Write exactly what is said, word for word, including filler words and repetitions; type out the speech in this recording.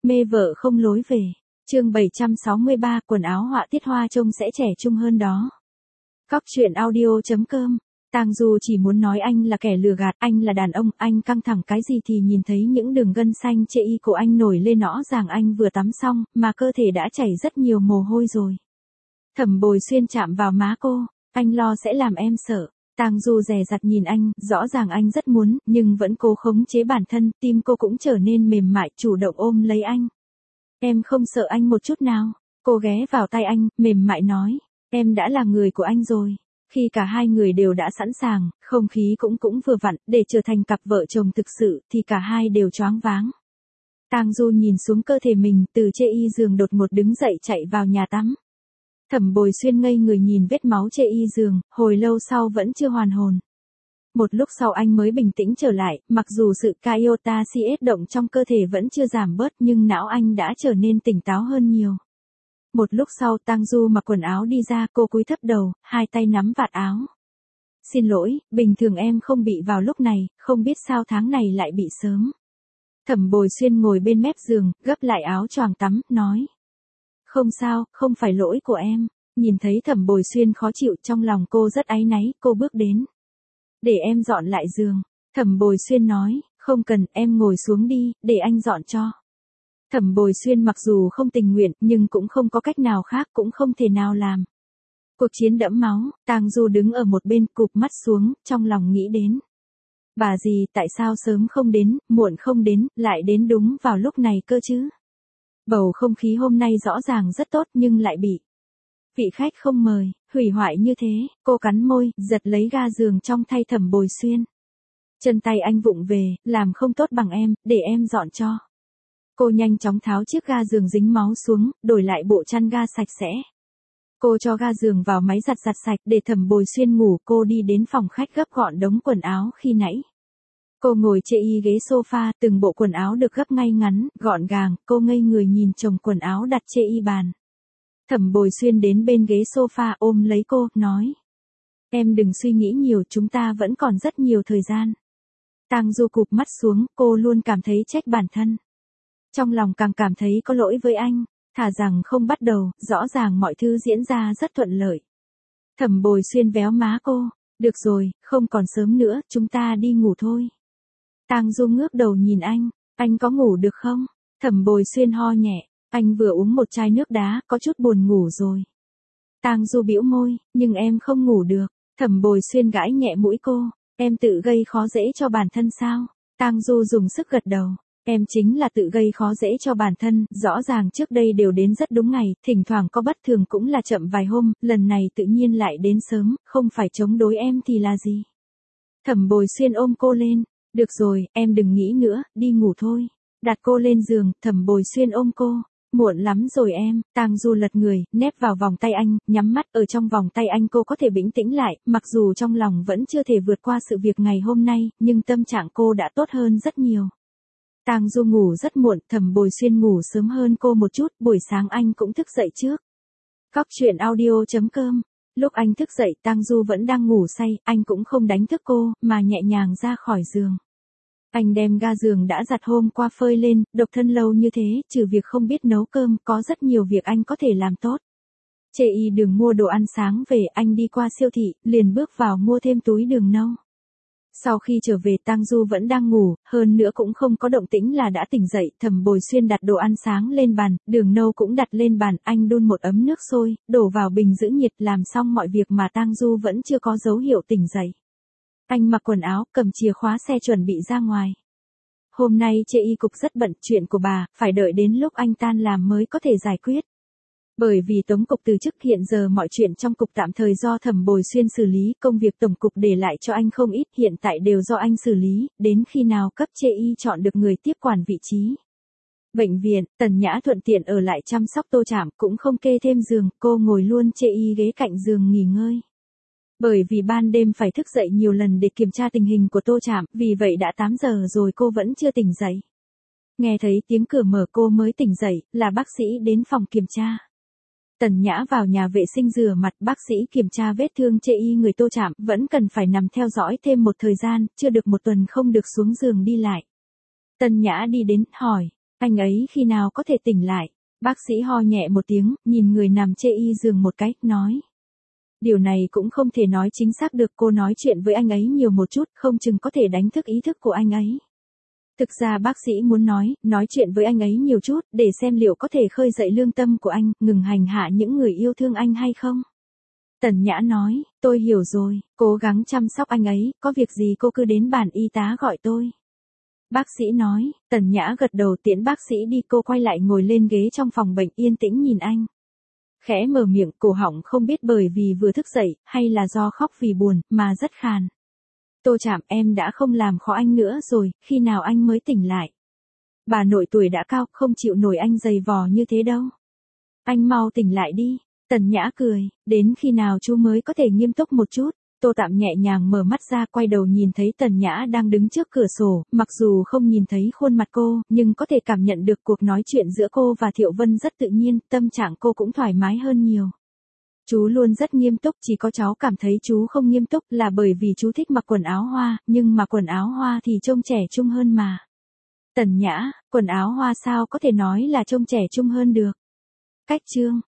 Mê vợ không lối về. Chương bảy trăm sáu mươi ba, quần áo họa tiết Hoa trông sẽ trẻ trung hơn đó. Cóc truyện audio chấm com. Tang Du chỉ muốn nói anh là kẻ lừa gạt, anh là đàn ông, anh căng thẳng cái gì thì nhìn thấy những đường gân xanh chê y của anh nổi lên, rõ ràng anh vừa tắm xong, mà cơ thể đã chảy rất nhiều mồ hôi rồi. Thẩm Bồi Xuyên chạm vào má cô, anh lo sẽ làm em sợ. Tang Du dè dặt nhìn anh, rõ ràng anh rất muốn, nhưng vẫn cố khống chế bản thân, tim cô cũng trở nên mềm mại, chủ động ôm lấy anh. Em không sợ anh một chút nào. Cô ghé vào tay anh, mềm mại nói, em đã là người của anh rồi. Khi cả hai người đều đã sẵn sàng, không khí cũng cũng vừa vặn, để trở thành cặp vợ chồng thực sự, thì cả hai đều choáng váng. Tang Du nhìn xuống cơ thể mình, từ chê y giường đột ngột đứng dậy chạy vào nhà tắm. Thẩm Bồi Xuyên ngây người nhìn vết máu chê y giường, hồi lâu sau vẫn chưa hoàn hồn. Một lúc sau anh mới bình tĩnh trở lại, mặc dù sự iota cs động trong cơ thể vẫn chưa giảm bớt nhưng não anh đã trở nên tỉnh táo hơn nhiều. Một lúc sau Tang Du mặc quần áo đi ra, cô cúi thấp đầu, hai tay nắm vạt áo. Xin lỗi, bình thường em không bị vào lúc này, không biết sao tháng này lại bị sớm. Thẩm Bồi Xuyên ngồi bên mép giường, gấp lại áo choàng tắm, nói. Không sao, không phải lỗi của em. Nhìn thấy Thẩm Bồi Xuyên khó chịu, trong lòng cô rất áy náy, cô bước đến. Để em dọn lại giường. Thẩm Bồi Xuyên nói, không cần, em ngồi xuống đi, để anh dọn cho. Thẩm Bồi Xuyên mặc dù không tình nguyện, nhưng cũng không có cách nào khác, cũng không thể nào làm. Cuộc chiến đẫm máu, Tang Du đứng ở một bên, cụp mắt xuống, trong lòng nghĩ đến. Bà dì, tại sao sớm không đến, muộn không đến, lại đến đúng vào lúc này cơ chứ? Bầu không khí hôm nay rõ ràng rất tốt nhưng lại bị vị khách không mời, hủy hoại như thế. Cô cắn môi, giật lấy ga giường trong tay Thẩm Bồi Xuyên. Chân tay anh vụng về, làm không tốt bằng em, để em dọn cho. Cô nhanh chóng tháo chiếc ga giường dính máu xuống, đổi lại bộ chăn ga sạch sẽ. Cô cho ga giường vào máy giặt giặt sạch để Thẩm Bồi Xuyên ngủ. Cô đi đến phòng khách gấp gọn đống quần áo khi nãy. Cô ngồi chê y ghế sofa, từng bộ quần áo được gấp ngay ngắn, gọn gàng, cô ngây người nhìn chồng quần áo đặt chê y bàn. Thẩm Bồi Xuyên đến bên ghế sofa ôm lấy cô, nói. Em đừng suy nghĩ nhiều, chúng ta vẫn còn rất nhiều thời gian. Tang Du cụp mắt xuống, cô luôn cảm thấy trách bản thân. Trong lòng càng cảm thấy có lỗi với anh, thà rằng không bắt đầu, rõ ràng mọi thứ diễn ra rất thuận lợi. Thẩm Bồi Xuyên véo má cô, được rồi, không còn sớm nữa, chúng ta đi ngủ thôi. Tang Du ngước đầu nhìn anh, anh có ngủ được không? Thẩm Bồi Xuyên ho nhẹ, anh vừa uống một chai nước đá, có chút buồn ngủ rồi. Tang Du bĩu môi, nhưng em không ngủ được. Thẩm Bồi Xuyên gãi nhẹ mũi cô, em tự gây khó dễ cho bản thân sao? Tang Du dùng sức gật đầu, em chính là tự gây khó dễ cho bản thân, rõ ràng trước đây đều đến rất đúng ngày, thỉnh thoảng có bất thường cũng là chậm vài hôm, lần này tự nhiên lại đến sớm, không phải chống đối em thì là gì? Thẩm Bồi Xuyên ôm cô lên. Được rồi, em đừng nghĩ nữa, đi ngủ thôi. Đặt cô lên giường, Thẩm Bồi Xuyên ôm cô. Muộn lắm rồi em. Tang Du lật người, nép vào vòng tay anh, nhắm mắt. Ở trong vòng tay anh cô có thể bình tĩnh lại, mặc dù trong lòng vẫn chưa thể vượt qua sự việc ngày hôm nay, nhưng tâm trạng cô đã tốt hơn rất nhiều. Tang Du ngủ rất muộn, Thẩm Bồi Xuyên ngủ sớm hơn cô một chút, buổi sáng anh cũng thức dậy trước. Cóc truyện audio chấm com. Lúc anh thức dậy, Tang Du vẫn đang ngủ say, anh cũng không đánh thức cô, mà nhẹ nhàng ra khỏi giường. Anh đem ga giường đã giặt hôm qua phơi lên, độc thân lâu như thế, trừ việc không biết nấu cơm, có rất nhiều việc anh có thể làm tốt. Chê y đường mua đồ ăn sáng về, anh đi qua siêu thị, liền bước vào mua thêm túi đường nâu. Sau khi trở về Tang Du vẫn đang ngủ, hơn nữa cũng không có động tĩnh là đã tỉnh dậy. Thẩm Bồi Xuyên đặt đồ ăn sáng lên bàn, đường nâu cũng đặt lên bàn, anh đun một ấm nước sôi, đổ vào bình giữ nhiệt, làm xong mọi việc mà Tang Du vẫn chưa có dấu hiệu tỉnh dậy. Anh mặc quần áo, cầm chìa khóa xe chuẩn bị ra ngoài. Hôm nay chê y cục rất bận, chuyện của bà, phải đợi đến lúc anh tan làm mới có thể giải quyết. Bởi vì Tống cục từ chức, hiện giờ mọi chuyện trong cục tạm thời do Thẩm Bồi Xuyên xử lý, công việc tổng cục để lại cho anh không ít, hiện tại đều do anh xử lý, đến khi nào cấp chê y chọn được người tiếp quản vị trí. Bệnh viện, Tần Nhã thuận tiện ở lại chăm sóc Tô Trảm, cũng không kê thêm giường, cô ngồi luôn chê y ghế cạnh giường nghỉ ngơi. Bởi vì ban đêm phải thức dậy nhiều lần để kiểm tra tình hình của Tô Trảm, vì vậy đã tám giờ rồi cô vẫn chưa tỉnh dậy. Nghe thấy tiếng cửa mở cô mới tỉnh dậy, là bác sĩ đến phòng kiểm tra. Tần Nhã vào nhà vệ sinh rửa mặt, bác sĩ kiểm tra vết thương chê y người Tô Trảm, vẫn cần phải nằm theo dõi thêm một thời gian, chưa được một tuần không được xuống giường đi lại. Tần Nhã đi đến, hỏi, Anh ấy khi nào có thể tỉnh lại? Bác sĩ ho nhẹ một tiếng, nhìn người nằm chê y giường một cái, nói. Điều này cũng không thể nói chính xác được, cô nói chuyện với anh ấy nhiều một chút, không chừng có thể đánh thức ý thức của anh ấy. Thực ra bác sĩ muốn nói, nói chuyện với anh ấy nhiều chút, để xem liệu có thể khơi dậy lương tâm của anh, ngừng hành hạ những người yêu thương anh hay không. Tần Nhã nói, tôi hiểu rồi, cố gắng chăm sóc anh ấy, có việc gì cô cứ đến bàn y tá gọi tôi. Bác sĩ nói, Tần Nhã gật đầu tiễn bác sĩ đi, cô quay lại ngồi lên ghế trong phòng bệnh yên tĩnh nhìn anh. Khẽ mở miệng, cổ họng không biết bởi vì vừa thức dậy, hay là do khóc vì buồn, mà rất khàn. Tô Trạm, em đã không làm khó anh nữa rồi, khi nào anh mới tỉnh lại? Bà nội tuổi đã cao, không chịu nổi anh giày vò như thế đâu. Anh mau tỉnh lại đi. Tần Nhã cười, đến khi nào chú mới có thể nghiêm túc một chút? Tô Tạm nhẹ nhàng mở mắt ra, quay đầu nhìn thấy Tần Nhã đang đứng trước cửa sổ, mặc dù không nhìn thấy khuôn mặt cô, nhưng có thể cảm nhận được cuộc nói chuyện giữa cô và Thiệu Vân rất tự nhiên, tâm trạng cô cũng thoải mái hơn nhiều. Chú luôn rất nghiêm túc, chỉ có cháu cảm thấy chú không nghiêm túc là bởi vì chú thích mặc quần áo hoa, nhưng mà quần áo hoa thì trông trẻ trung hơn mà. Tần Nhã, quần áo hoa sao có thể nói là trông trẻ trung hơn được? Cách chương